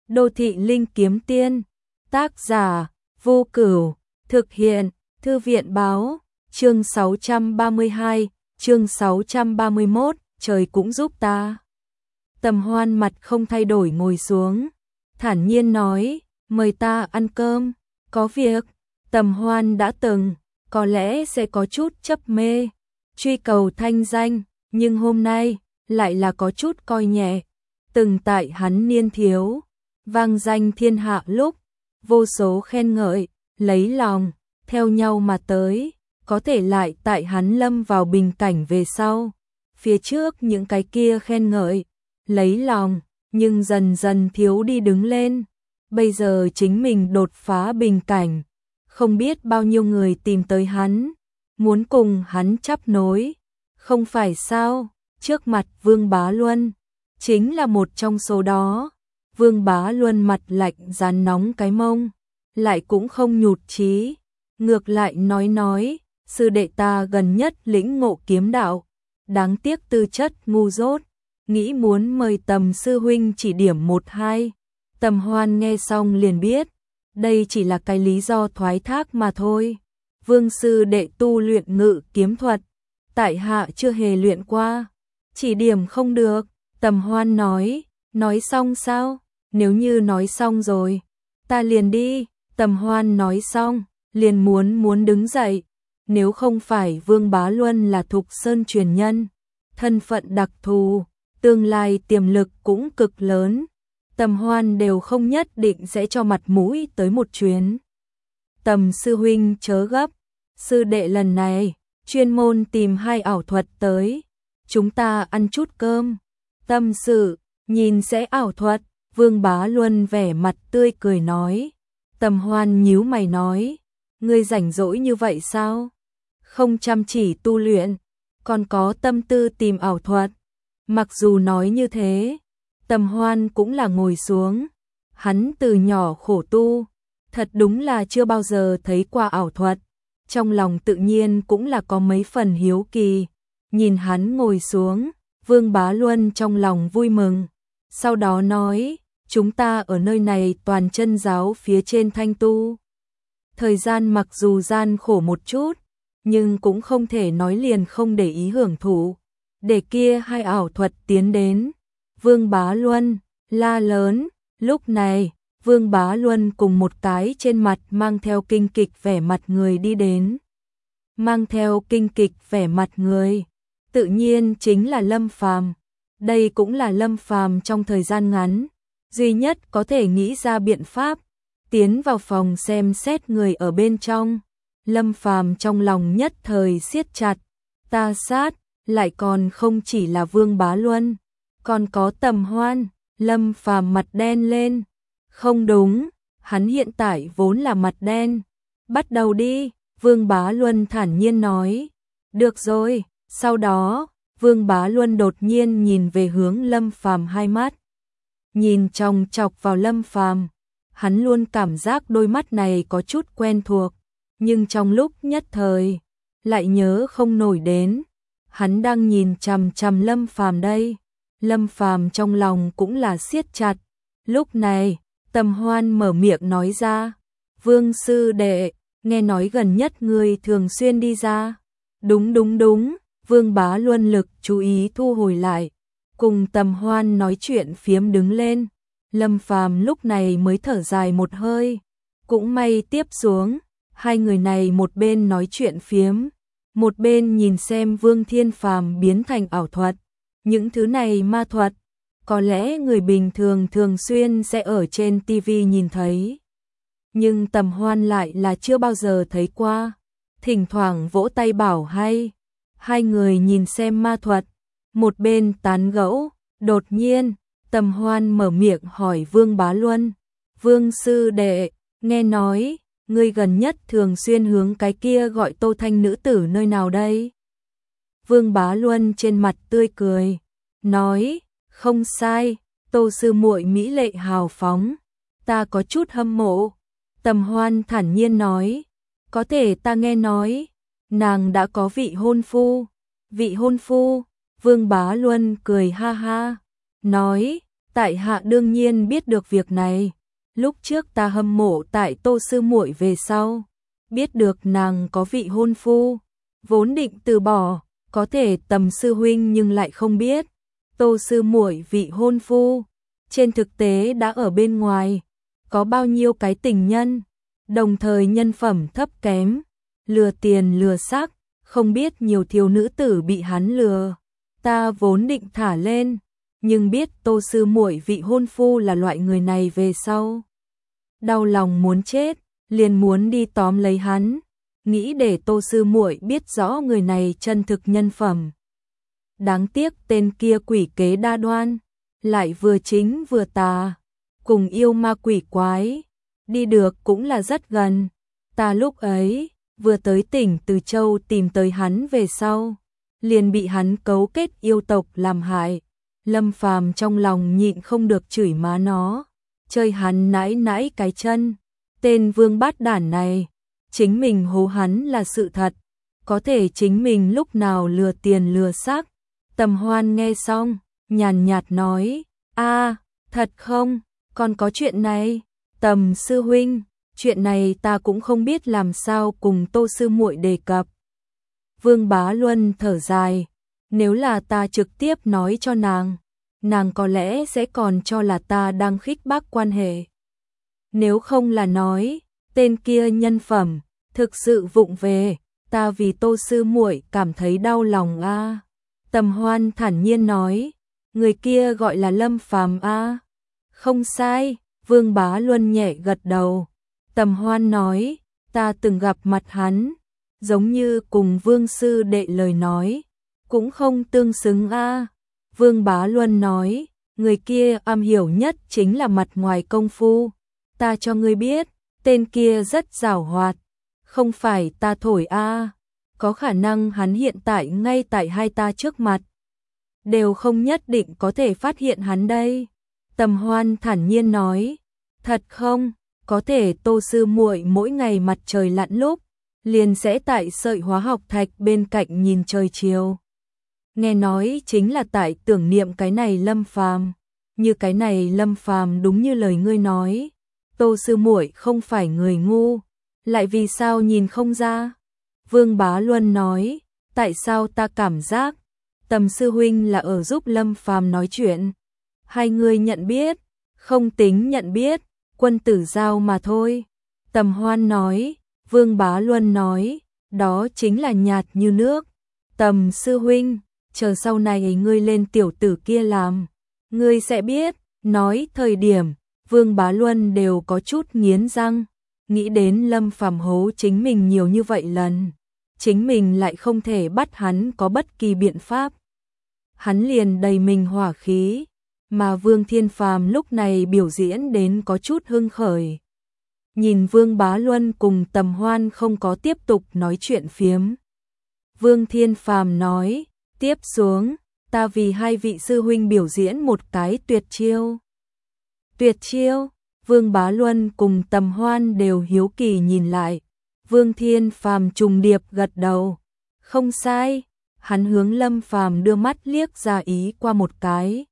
Đô thị linh kiếm tiên, tác giả, Vô Cửu, thực hiện, Thư viện báo, chương 632, chương 631, trời cũng giúp ta. Tầm Hoan mặt không thay đổi ngồi xuống, thản nhiên nói, mời ta ăn cơm, có việc. Tầm Hoan đã từng, có lẽ sẽ có chút chấp mê, truy cầu thanh danh, nhưng hôm nay, lại là có chút coi nhẹ. Từng tại hắn niên thiếu, vang danh thiên hạ lúc, vô số khen ngợi, lấy lòng, theo nhau mà tới, có thể lại tại hắn lâm vào bình cảnh về sau. Phía trước những cái kia khen ngợi, lấy lòng, nhưng dần dần thiếu đi đứng lên. Bây giờ chính mình đột phá bình cảnh, không biết bao nhiêu người tìm tới hắn, muốn cùng hắn chắp nối. Không phải sao, trước mặt Vương Bá Luân, chính là một trong số đó. Vương Bá Luân mặt lạnh dán nóng cái mông, lại cũng không nhụt chí, ngược lại nói, sư đệ ta gần nhất lĩnh ngộ kiếm đạo, đáng tiếc tư chất ngu dốt, nghĩ muốn mời Tầm sư huynh chỉ điểm một hai. Tầm Hoan nghe xong liền biết, đây chỉ là cái lý do thoái thác mà thôi. Vương sư đệ tu luyện ngự kiếm thuật, tại hạ chưa hề luyện qua, chỉ điểm không được. Tầm Hoan nói xong sao? Nếu như nói xong rồi, ta liền đi. Tầm Hoan nói xong, liền muốn đứng dậy. Nếu không phải Vương Bá Luân là Thục Sơn truyền nhân, thân phận đặc thù, tương lai tiềm lực cũng cực lớn, Tầm Hoan đều không nhất định sẽ cho mặt mũi tới một chuyến. Tầm sư huynh chớ gấp, sư đệ lần này chuyên môn tìm hai ảo thuật tới, chúng ta ăn chút cơm. Tâm sự, nhìn sẽ ảo thuật. Vương Bá Luân vẻ mặt tươi cười nói. Tầm Hoan nhíu mày nói, ngươi rảnh rỗi như vậy sao? Không chăm chỉ tu luyện, còn có tâm tư tìm ảo thuật. Mặc dù nói như thế, Tầm Hoan cũng là ngồi xuống. Hắn từ nhỏ khổ tu, thật đúng là chưa bao giờ thấy qua ảo thuật. Trong lòng tự nhiên cũng là có mấy phần hiếu kỳ. Nhìn hắn ngồi xuống, Vương Bá Luân trong lòng vui mừng. Sau đó nói, chúng ta ở nơi này toàn chân giáo phía trên thanh tu. Thời gian mặc dù gian khổ một chút, nhưng cũng không thể nói liền không để ý hưởng thụ. Để kia hai ảo thuật tiến đến, Vương Bá Luân la lớn. Lúc này, Vương Bá Luân cùng một cái trên mặt mang theo kinh kịch vẻ mặt người đi đến. Mang theo kinh kịch vẻ mặt người, tự nhiên chính là Lâm Phàm. Đây cũng là Lâm Phàm trong thời gian ngắn duy nhất có thể nghĩ ra biện pháp tiến vào phòng xem xét người ở bên trong. Lâm Phàm trong lòng nhất thời siết chặt, ta sát, lại còn không chỉ là Vương Bá Luân, còn có Tầm Hoan. Lâm Phàm mặt đen lên, không đúng, hắn hiện tại vốn là mặt đen. Bắt đầu đi, Vương Bá Luân thản nhiên nói. Được rồi. Sau đó, Vương Bá Luân đột nhiên nhìn về hướng Lâm Phàm, hai mắt nhìn chòng chọc vào Lâm Phàm. Hắn luôn cảm giác đôi mắt này có chút quen thuộc, nhưng trong lúc nhất thời lại nhớ không nổi đến. Hắn đang nhìn chằm chằm Lâm Phàm đây. Lâm Phàm trong lòng cũng là siết chặt. Lúc này, Tầm Hoan mở miệng nói ra, Vương sư đệ, nghe nói gần nhất ngươi thường xuyên đi ra. Đúng. Vương Bá Luân lực chú ý thu hồi lại, cùng Tầm Hoan nói chuyện phiếm đứng lên. Lâm Phàm lúc này mới thở dài một hơi, cũng may tiếp xuống, hai người này một bên nói chuyện phiếm, một bên nhìn xem Vương Thiên Phàm biến thành ảo thuật. Những thứ này ma thuật, có lẽ người bình thường thường xuyên sẽ ở trên TV nhìn thấy, nhưng Tầm Hoan lại là chưa bao giờ thấy qua. Thỉnh thoảng vỗ tay bảo hay. Hai người nhìn xem ma thuật, một bên tán gẫu. Đột nhiên, Tầm Hoan mở miệng hỏi Vương Bá Luân, Vương sư đệ, nghe nói ngươi gần nhất thường xuyên hướng cái kia gọi Tô Thanh nữ tử nơi nào đây? Vương Bá Luân trên mặt tươi cười, nói, không sai, Tô sư muội mỹ lệ hào phóng, ta có chút hâm mộ. Tầm Hoan thản nhiên nói, có thể ta nghe nói nàng đã có vị hôn phu. Vị hôn phu? Vương Bá Luân cười ha ha, nói, Tại hạ đương nhiên biết được việc này. Lúc trước ta hâm mộ tại Tô sư muội về sau, biết được nàng có vị hôn phu, vốn định từ bỏ, có thể Tầm sư huynh nhưng lại không biết, Tô sư muội vị hôn phu, trên thực tế đã ở bên ngoài, có bao nhiêu cái tình nhân, đồng thời nhân phẩm thấp kém, lừa tiền lừa xác, không biết nhiều thiếu nữ tử bị hắn lừa. Ta vốn định thả lên, nhưng biết Tô sư muội vị hôn phu là loại người này về sau, đau lòng muốn chết, liền muốn đi tóm lấy hắn, nghĩ để Tô sư muội biết rõ người này chân thực nhân phẩm. Đáng tiếc tên kia quỷ kế đa đoan, lại vừa chính vừa tà, cùng yêu ma quỷ quái, đi được cũng là rất gần. Ta lúc ấy vừa tới tỉnh Từ Châu tìm tới hắn về sau, liền bị hắn cấu kết yêu tộc làm hại. Lâm Phàm trong lòng nhịn không được chửi má nó, chơi hắn nãi nãi cái chân. Tên vương bát đản này, chính mình hố hắn là sự thật, có thể chính mình lúc nào lừa tiền lừa xác. Tầm Hoan nghe xong, nhàn nhạt nói, a, thật không, còn có chuyện này, Tầm sư huynh, chuyện này ta cũng không biết làm sao cùng Tô sư muội đề cập. Vương Bá Luân thở dài, nếu là ta trực tiếp nói cho nàng có lẽ sẽ còn cho là ta đang khích bác quan hệ. Nếu không là nói, tên kia nhân phẩm, thực sự vụng về, ta vì Tô sư muội cảm thấy đau lòng a. Tầm Hoan thản nhiên nói, người kia gọi là Lâm Phàm a. Không sai, Vương Bá Luân nhẹ gật đầu. Tầm Hoan nói, ta từng gặp mặt hắn, giống như cùng Vương sư đệ lời nói, cũng không tương xứng a. Vương Bá Luân nói, người kia am hiểu nhất chính là mặt ngoài công phu. Ta cho ngươi biết, tên kia rất giàu hoạt, không phải ta thổi a, có khả năng hắn hiện tại ngay tại hai ta trước mặt, đều không nhất định có thể phát hiện hắn đây. Tầm Hoan thản nhiên nói, thật không, có thể Tô sư muội mỗi ngày mặt trời lặn lúc, liền sẽ tại sợi hóa học thạch bên cạnh nhìn trời chiều. Nghe nói chính là tại tưởng niệm cái này Lâm Phàm, như cái này Lâm Phàm đúng như lời ngươi nói, Tô sư muội không phải người ngu, lại vì sao nhìn không ra? Vương Bá Luân nói, tại sao ta cảm giác Tầm sư huynh là ở giúp Lâm Phàm nói chuyện? Hai người nhận biết, không tính nhận biết, quân tử giao mà thôi. Tầm Hoan nói, Vương Bá Luân nói, đó chính là nhạt như nước. Tầm sư huynh, chờ sau này ngươi lên tiểu tử kia làm, ngươi sẽ biết. Nói thời điểm, Vương Bá Luân đều có chút nghiến răng, nghĩ đến Lâm Phàm hố chính mình nhiều như vậy lần, chính mình lại không thể bắt hắn có bất kỳ biện pháp. Hắn liền đầy mình hỏa khí, mà Vương Thiên Phàm lúc này biểu diễn đến có chút hưng khởi. Nhìn Vương Bá Luân cùng Tầm Hoan không có tiếp tục nói chuyện phiếm. Vương Thiên Phàm nói, tiếp xuống, ta vì hai vị sư huynh biểu diễn một cái tuyệt chiêu. Tuyệt chiêu? Vương Bá Luân cùng Tầm Hoan đều hiếu kỳ nhìn lại. Vương Thiên Phàm trùng điệp gật đầu. Không sai, hắn hướng Lâm Phàm đưa mắt liếc ra ý qua một cái.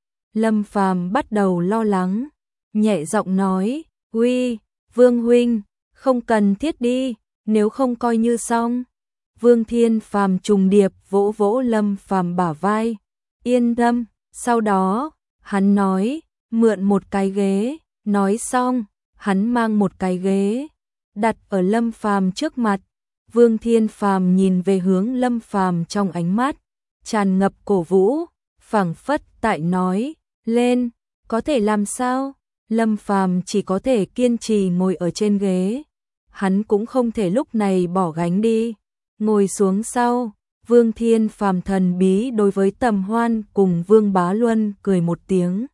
Lâm Phàm bắt đầu lo lắng, nhẹ giọng nói, uy, Vương huynh, không cần thiết đi, nếu không coi như xong. Vương Thiên Phàm trùng điệp vỗ vỗ Lâm Phàm bả vai, yên tâm. Sau đó, hắn nói, mượn một cái ghế. Nói xong, hắn mang một cái ghế, đặt ở Lâm Phàm trước mặt. Vương Thiên Phàm nhìn về hướng Lâm Phàm trong ánh mắt tràn ngập cổ vũ, phảng phất tại nói, lên, có thể làm sao? Lâm Phàm chỉ có thể kiên trì ngồi ở trên ghế. Hắn cũng không thể lúc này bỏ gánh đi. Ngồi xuống sau, Vương Thiên Phàm thần bí đối với Tầm Hoan cùng Vương Bá Luân cười một tiếng.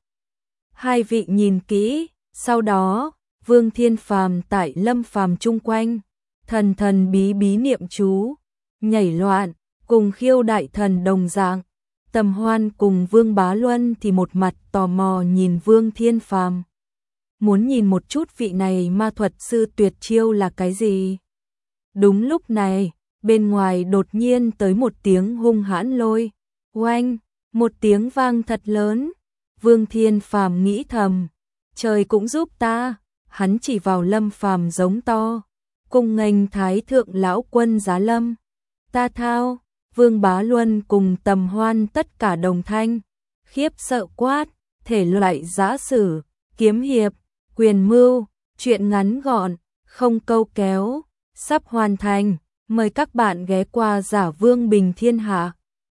Hai vị nhìn kỹ, sau đó, Vương Thiên Phàm tại Lâm Phàm chung quanh, thần thần bí bí niệm chú, nhảy loạn, cùng khiêu đại thần đồng dạng. Tầm Hoan cùng Vương Bá Luân thì một mặt tò mò nhìn Vương Thiên Phàm, muốn nhìn một chút vị này ma thuật sư tuyệt chiêu là cái gì. Đúng lúc này, bên ngoài đột nhiên tới một tiếng hung hãn lôi, oanh, một tiếng vang thật lớn. Vương Thiên Phàm nghĩ thầm, trời cũng giúp ta, hắn chỉ vào Lâm Phàm giống to, cùng nghênh Thái thượng lão quân giá lâm. Ta thao, Vương Bá Luân cùng Tầm Hoan tất cả đồng thanh, khiếp sợ quát, thể loại giã sử, kiếm hiệp, quyền mưu, truyện ngắn gọn, không câu kéo, sắp hoàn thành, mời các bạn ghé qua Giả Vương Bình Thiên Hạ.